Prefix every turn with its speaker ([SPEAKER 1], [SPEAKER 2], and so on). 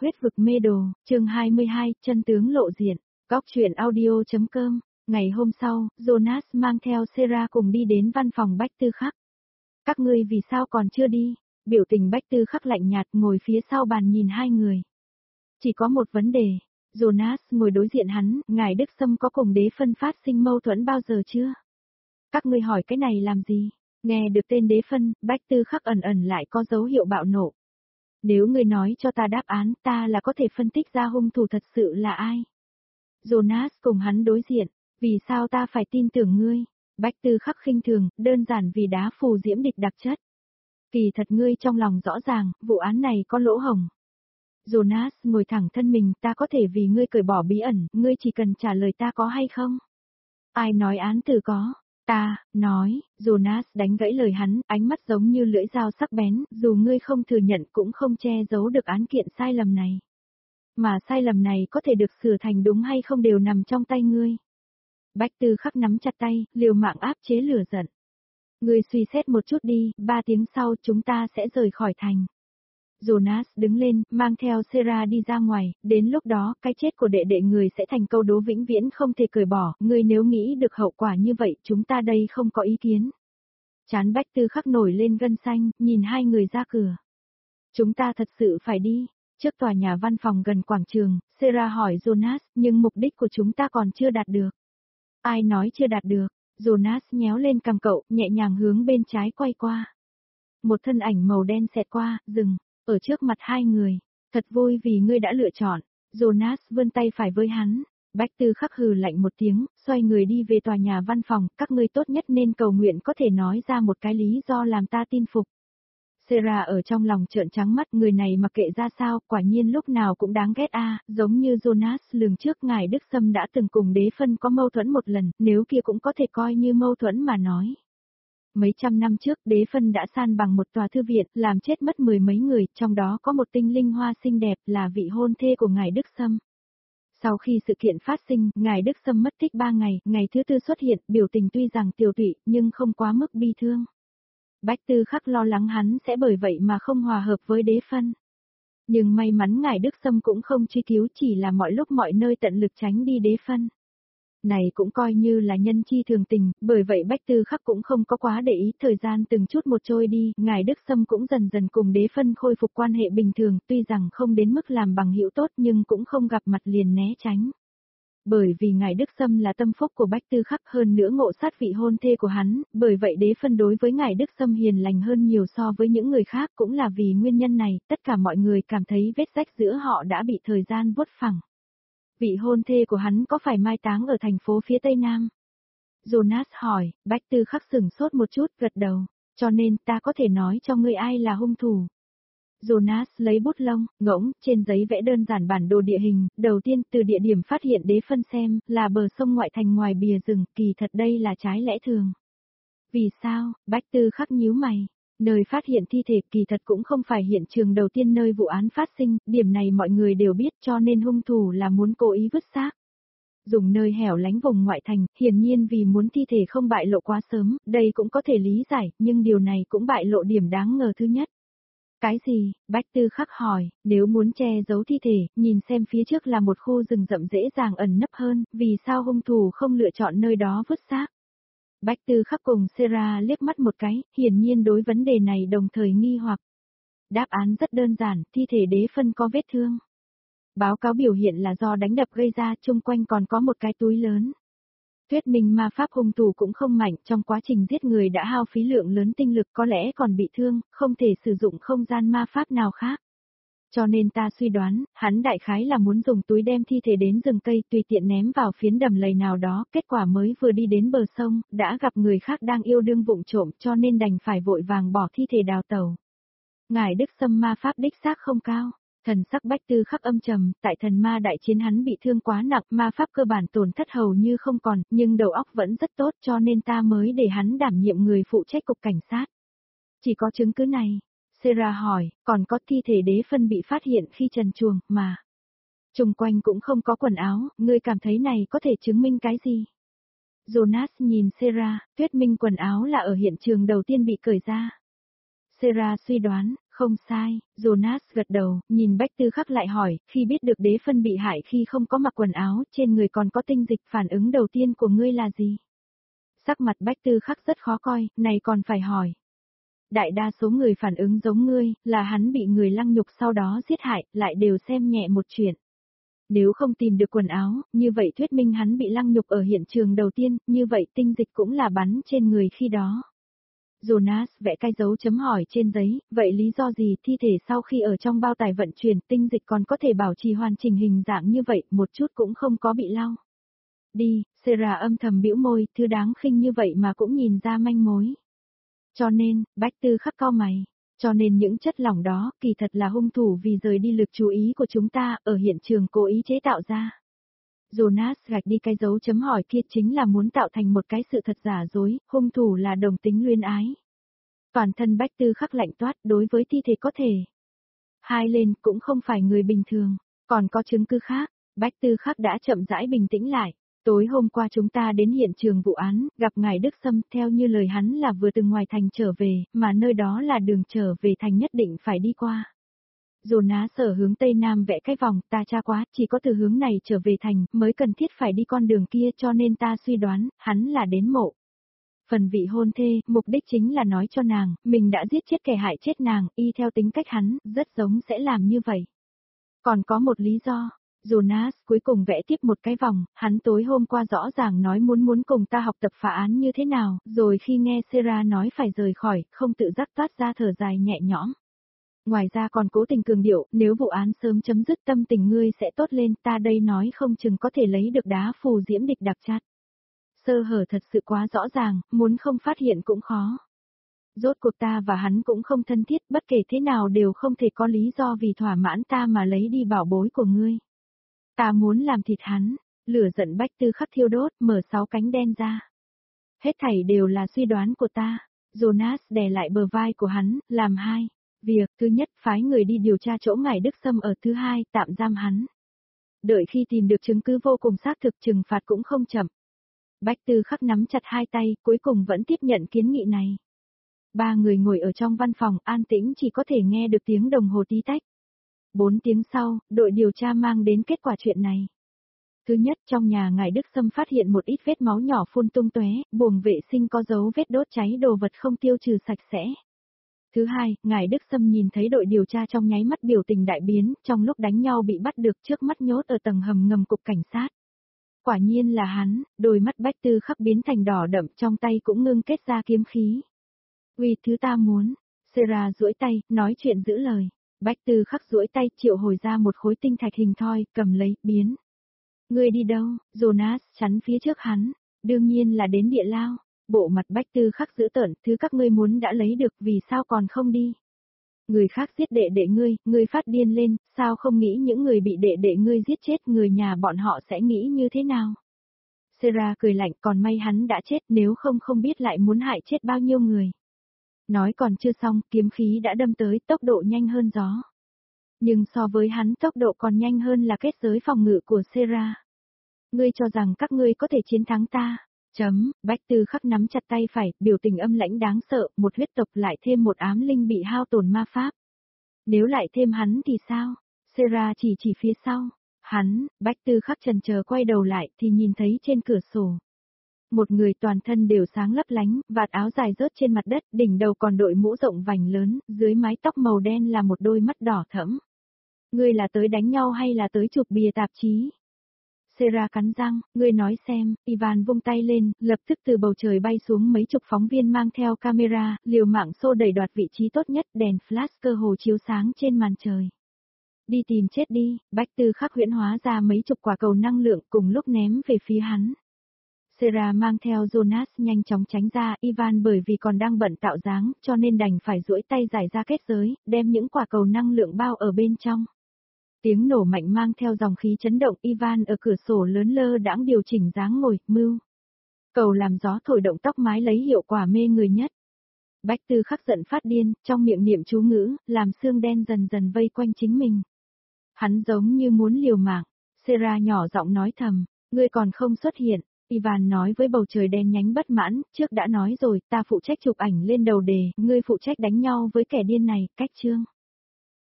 [SPEAKER 1] Huyết vực mê đồ, chương 22, chân tướng lộ diện. Góc truyện audio.com. Ngày hôm sau, Jonas mang theo Sarah cùng đi đến văn phòng Bách Tư Khắc. Các ngươi vì sao còn chưa đi? Biểu tình Bách Tư Khắc lạnh nhạt ngồi phía sau bàn nhìn hai người. Chỉ có một vấn đề. Jonas ngồi đối diện hắn, ngài Đức Sâm có cùng Đế Phân phát sinh mâu thuẫn bao giờ chưa? Các ngươi hỏi cái này làm gì? Nghe được tên Đế Phân, Bách Tư Khắc ẩn ẩn lại có dấu hiệu bạo nộ. Nếu ngươi nói cho ta đáp án, ta là có thể phân tích ra hung thủ thật sự là ai. Jonas cùng hắn đối diện, vì sao ta phải tin tưởng ngươi? Bách Tư Khắc khinh thường, đơn giản vì đá phù diễm địch đặc chất. Kỳ thật ngươi trong lòng rõ ràng, vụ án này có lỗ hổng. Jonas ngồi thẳng thân mình, ta có thể vì ngươi cởi bỏ bí ẩn, ngươi chỉ cần trả lời ta có hay không? Ai nói án tử có? Ta, nói, Jonas đánh gãy lời hắn, ánh mắt giống như lưỡi dao sắc bén, dù ngươi không thừa nhận cũng không che giấu được án kiện sai lầm này. Mà sai lầm này có thể được sửa thành đúng hay không đều nằm trong tay ngươi. Bách Tư Khắc nắm chặt tay, liều mạng áp chế lửa giận. Ngươi suy xét một chút đi, 3 tiếng sau chúng ta sẽ rời khỏi thành. Jonas đứng lên, mang theo Sarah đi ra ngoài, đến lúc đó, cái chết của đệ đệ người sẽ thành câu đố vĩnh viễn không thể cởi bỏ, ngươi nếu nghĩ được hậu quả như vậy, chúng ta đây không có ý kiến. Trán Bách Tư Khắc nổi lên gân xanh, nhìn hai người ra cửa. Chúng ta thật sự phải đi. Trước tòa nhà văn phòng gần quảng trường, Sarah hỏi Jonas, nhưng mục đích của chúng ta còn chưa đạt được. Ai nói chưa đạt được? Jonas nhéo lên cằm cậu, nhẹ nhàng hướng bên trái quay qua. Một thân ảnh màu đen xẹt qua, dừng, ở trước mặt hai người. Thật vui vì ngươi đã lựa chọn. Jonas vươn tay phải với hắn. Bách Tư Khắc hừ lạnh một tiếng, xoay người đi về tòa nhà văn phòng, các ngươi tốt nhất nên cầu nguyện có thể nói ra một cái lý do làm ta tin phục. Sarah ở trong lòng trợn trắng mắt, người này mặc kệ ra sao, quả nhiên lúc nào cũng đáng ghét giống như Jonas lường trước ngài Đức Sâm đã từng cùng Đế Phân có mâu thuẫn một lần, nếu kia cũng có thể coi như mâu thuẫn mà nói. Mấy trăm năm trước, Đế Phân đã san bằng một tòa thư viện, làm chết mất 10 mấy người, trong đó có một tinh linh hoa xinh đẹp là vị hôn thê của ngài Đức Sâm. Sau khi sự kiện phát sinh, ngài Đức Sâm mất tích 3 ngày, ngày thứ tư xuất hiện, biểu tình tuy rằng tiều tụy, nhưng không quá mức bi thương. Bách Tư Khắc lo lắng hắn sẽ bởi vậy mà không hòa hợp với Đế Phân. Nhưng may mắn ngài Đức Sâm cũng không truy cứu, chỉ là mọi lúc mọi nơi tận lực tránh đi Đế Phân. Này cũng coi như là nhân chi thường tình, bởi vậy Bách Tư Khắc cũng không có quá để ý, thời gian từng chút một trôi đi, ngài Đức Sâm cũng dần dần cùng Đế Phân khôi phục quan hệ bình thường, tuy rằng không đến mức làm bằng hữu tốt nhưng cũng không gặp mặt liền né tránh. Bởi vì ngài Đức Sâm là tâm phúc của Bách Tư Khắc, hơn nữa ngộ sát vị hôn thê của hắn, bởi vậy Đế Phân đối với ngài Đức Sâm hiền lành hơn nhiều so với những người khác, cũng là vì nguyên nhân này, tất cả mọi người cảm thấy vết rách giữa họ đã bị thời gian vuốt phẳng. Vị hôn thê của hắn có phải mai táng ở thành phố phía Tây Nam? Jonas hỏi, Bách Tư Khắc sửng sốt một chút, gật đầu, cho nên ta có thể nói cho ngươi ai là hung thủ. Jonas lấy bút lông, ngỗng, trên giấy vẽ đơn giản bản đồ địa hình, đầu tiên từ địa điểm phát hiện Đế Phân xem, là bờ sông ngoại thành ngoài bìa rừng, kỳ thật đây là trái lẽ thường. Vì sao? Bách Tư Khắc nhíu mày. Nơi phát hiện thi thể kỳ thật cũng không phải hiện trường đầu tiên nơi vụ án phát sinh, điểm này mọi người đều biết cho nên hung thủ là muốn cố ý vứt xác. Dùng nơi hẻo lánh vùng ngoại thành, hiển nhiên vì muốn thi thể không bại lộ quá sớm, đây cũng có thể lý giải, nhưng điều này cũng bại lộ điểm đáng ngờ thứ nhất. Cái gì? Bách Tư Khắc hỏi, nếu muốn che giấu thi thể, nhìn xem phía trước là một khu rừng rậm dễ dàng ẩn nấp hơn, vì sao hung thủ không lựa chọn nơi đó vứt xác? Bách Tư Khắc cùng Sarah liếc mắt một cái, hiển nhiên đối vấn đề này đồng thời nghi hoặc. Đáp án rất đơn giản, thi thể Đế Phân có vết thương. Báo cáo biểu hiện là do đánh đập gây ra, chung quanh còn có một cái túi lớn. Thuyết minh ma pháp hung thủ cũng không mạnh, trong quá trình giết người đã hao phí lượng lớn tinh lực, có lẽ còn bị thương, không thể sử dụng không gian ma pháp nào khác. Cho nên ta suy đoán, hắn đại khái là muốn dùng túi đem thi thể đến rừng cây tùy tiện ném vào phiến đầm lầy nào đó, kết quả mới vừa đi đến bờ sông, đã gặp người khác đang yêu đương vụng trộm cho nên đành phải vội vàng bỏ thi thể đào tẩu. Ngài Đức Sâm ma pháp đích xác không cao. Thần sắc Bách Tư Khắc âm trầm, tại thần ma đại chiến hắn bị thương quá nặng, ma pháp cơ bản tổn thất hầu như không còn, nhưng đầu óc vẫn rất tốt cho nên ta mới để hắn đảm nhiệm người phụ trách cục cảnh sát. Chỉ có chứng cứ này. Sarah hỏi, còn có thi thể Đế Phân bị phát hiện khi trần truồng, mà. Xung quanh cũng không có quần áo, ngươi cảm thấy này có thể chứng minh cái gì? Jonas nhìn Sarah, thuyết minh quần áo là ở hiện trường đầu tiên bị cởi ra. Sarah suy đoán, Không sai, Jonas gật đầu, nhìn Bách Tư Khắc lại hỏi, khi biết được đế phân bị hại khi không có mặc quần áo, trên người còn có tinh dịch, phản ứng đầu tiên của ngươi là gì? Sắc mặt Bách Tư Khắc rất khó coi, này còn phải hỏi. Đại đa số người phản ứng giống ngươi, là hắn bị người lăng nhục sau đó giết hại, lại đều xem nhẹ một chuyện. Nếu không tìm được quần áo, như vậy thuyết minh hắn bị lăng nhục ở hiện trường đầu tiên, như vậy tinh dịch cũng là bắn trên người khi đó. Jonas vẽ cái dấu chấm hỏi trên giấy, vậy lý do gì thi thể sau khi ở trong bao tải vận chuyển tinh dịch còn có thể bảo trì hoàn chỉnh hình dạng như vậy, một chút cũng không có bị lau. Đi, Sarah âm thầm bĩu môi, thứ đáng khinh như vậy mà cũng nhìn ra manh mối. Cho nên, Bách Tư Khắc cau mày. Cho nên những chất lỏng đó, kỳ thật là hung thủ vì rời đi lực chú ý của chúng ta, ở hiện trường cố ý chế tạo ra. Jonas gạch đi cái dấu chấm hỏi kia chính là muốn tạo thành một cái sự thật giả dối, hung thủ là đồng tính luyến ái. Toàn thân Bách Tư Khắc lạnh toát đối với thi thể có thể. Hai lên cũng không phải người bình thường, còn có chứng cứ khác, Bách Tư Khắc đã chậm rãi bình tĩnh lại. Tối hôm qua chúng ta đến hiện trường vụ án, gặp ngài Đức Sâm, theo như lời hắn là vừa từ ngoài thành trở về, mà nơi đó là đường trở về thành nhất định phải đi qua. Jonas ở hướng Tây Nam vẽ cái vòng, ta tra quá, chỉ có từ hướng này trở về thành, mới cần thiết phải đi con đường kia cho nên ta suy đoán, hắn là đến mộ. Phần vị hôn thê, mục đích chính là nói cho nàng, mình đã giết chết kẻ hại chết nàng, y theo tính cách hắn, rất giống sẽ làm như vậy. Còn có một lý do. Jonas cuối cùng vẽ tiếp một cái vòng, hắn tối hôm qua rõ ràng nói muốn cùng ta học tập phá án như thế nào, rồi khi nghe Sarah nói phải rời khỏi, không tự giác toát ra thở dài nhẹ nhõm. Ngoài ra còn cố tình cường điệu, nếu vụ án sớm chấm dứt tâm tình ngươi sẽ tốt lên, ta đây nói không chừng có thể lấy được đá phù diễm địch đặc chát. Sơ hở thật sự quá rõ ràng, muốn không phát hiện cũng khó. Rốt cuộc ta và hắn cũng không thân thiết, bất kể thế nào đều không thể có lý do vì thỏa mãn ta mà lấy đi bảo bối của ngươi. Ta muốn làm thịt hắn, lửa giận Bách Tư Khắc thiêu đốt, mở 6 cánh đen ra. Hết thảy đều là suy đoán của ta. Jonas đè lại bờ vai của hắn, làm hai. Việc, thứ nhất, phái người đi điều tra chỗ ngài Đức Sâm ở thứ hai, tạm giam hắn. Đợi khi tìm được chứng cứ vô cùng xác thực trừng phạt cũng không chậm. Bách Tư Khắc nắm chặt hai tay, cuối cùng vẫn tiếp nhận kiến nghị này. Ba người ngồi ở trong văn phòng, an tĩnh chỉ có thể nghe được tiếng đồng hồ tí tách. 4 tiếng sau, đội điều tra mang đến kết quả chuyện này. Thứ nhất, trong nhà ngài Đức Sâm phát hiện một ít vết máu nhỏ phun tung tóe, buồng vệ sinh có dấu vết đốt cháy đồ vật không tiêu trừ sạch sẽ. Thứ hai, ngài Đức Sâm nhìn thấy đội điều tra trong nháy mắt biểu tình đại biến, trong lúc đánh nhau bị bắt được trước mắt nhốt ở tầng hầm ngầm cục cảnh sát. Quả nhiên là hắn, đôi mắt Bách Tư Khắc biến thành đỏ đậm, trong tay cũng ngưng kết ra kiếm khí. Uy, thứ ta muốn. Sarah duỗi tay, nói chuyện giữ lời. Bách Tư Khắc duỗi tay triệu hồi ra một khối tinh thạch hình thoi, cầm lấy, biến. Ngươi đi đâu? Jonas chắn phía trước hắn. Đương nhiên là đến địa lao. Bộ mặt Bách Tư Khắc giữ tợn, thứ các ngươi muốn đã lấy được, vì sao còn không đi? Người khác giết đệ đệ ngươi phát điên lên, sao không nghĩ những người bị đệ đệ ngươi giết chết, người nhà bọn họ sẽ nghĩ như thế nào? Sarah cười lạnh, còn may hắn đã chết, nếu không biết lại muốn hại chết bao nhiêu người. Nói còn chưa xong, kiếm khí đã đâm tới, tốc độ nhanh hơn gió. Nhưng so với hắn tốc độ còn nhanh hơn là kết giới phòng ngự của Sarah. Ngươi cho rằng các ngươi có thể chiến thắng ta. Bách Tư Khắc nắm chặt tay phải, biểu tình âm lãnh đáng sợ, một huyết tộc lại thêm một ám linh bị hao tổn ma pháp. Nếu lại thêm hắn thì sao? Sarah chỉ phía sau. Hắn, Bách Tư Khắc chần chờ quay đầu lại thì nhìn thấy trên cửa sổ. Một người toàn thân đều sáng lấp lánh, vạt áo dài rớt trên mặt đất, đỉnh đầu còn đội mũ rộng vành lớn, dưới mái tóc màu đen là một đôi mắt đỏ thẫm. Ngươi là tới đánh nhau hay là tới chụp bìa tạp chí? Sarah cắn răng, ngươi nói xem, Ivan vung tay lên, lập tức từ bầu trời bay xuống mấy chục phóng viên mang theo camera, liều mạng xô đẩy đoạt vị trí tốt nhất, đèn flash cơ hồ chiếu sáng trên màn trời. Đi tìm chết đi, Bách Tư Khắc huyễn hóa ra mấy chục quả cầu năng lượng cùng lúc ném về phía hắn. Sarah mang theo Jonas nhanh chóng tránh ra, Ivan bởi vì còn đang bận tạo dáng, cho nên đành phải duỗi tay giải ra kết giới, đem những quả cầu năng lượng bao ở bên trong. Tiếng nổ mạnh mang theo dòng khí chấn động, Ivan ở cửa sổ lớn lơ đãng điều chỉnh dáng ngồi, mưu. Cầu làm gió thổi động tóc mái lấy hiệu quả mê người nhất. Bách Tư Khắc giận phát điên, trong miệng niệm chú ngữ, làm xương đen dần dần vây quanh chính mình. Hắn giống như muốn liều mạng. Sarah nhỏ giọng nói thầm, ngươi còn không xuất hiện. Ivan nói với bầu trời đen nhánh bất mãn, trước đã nói rồi, ta phụ trách chụp ảnh lên đầu đề, ngươi phụ trách đánh nhau với kẻ điên này, cách chương.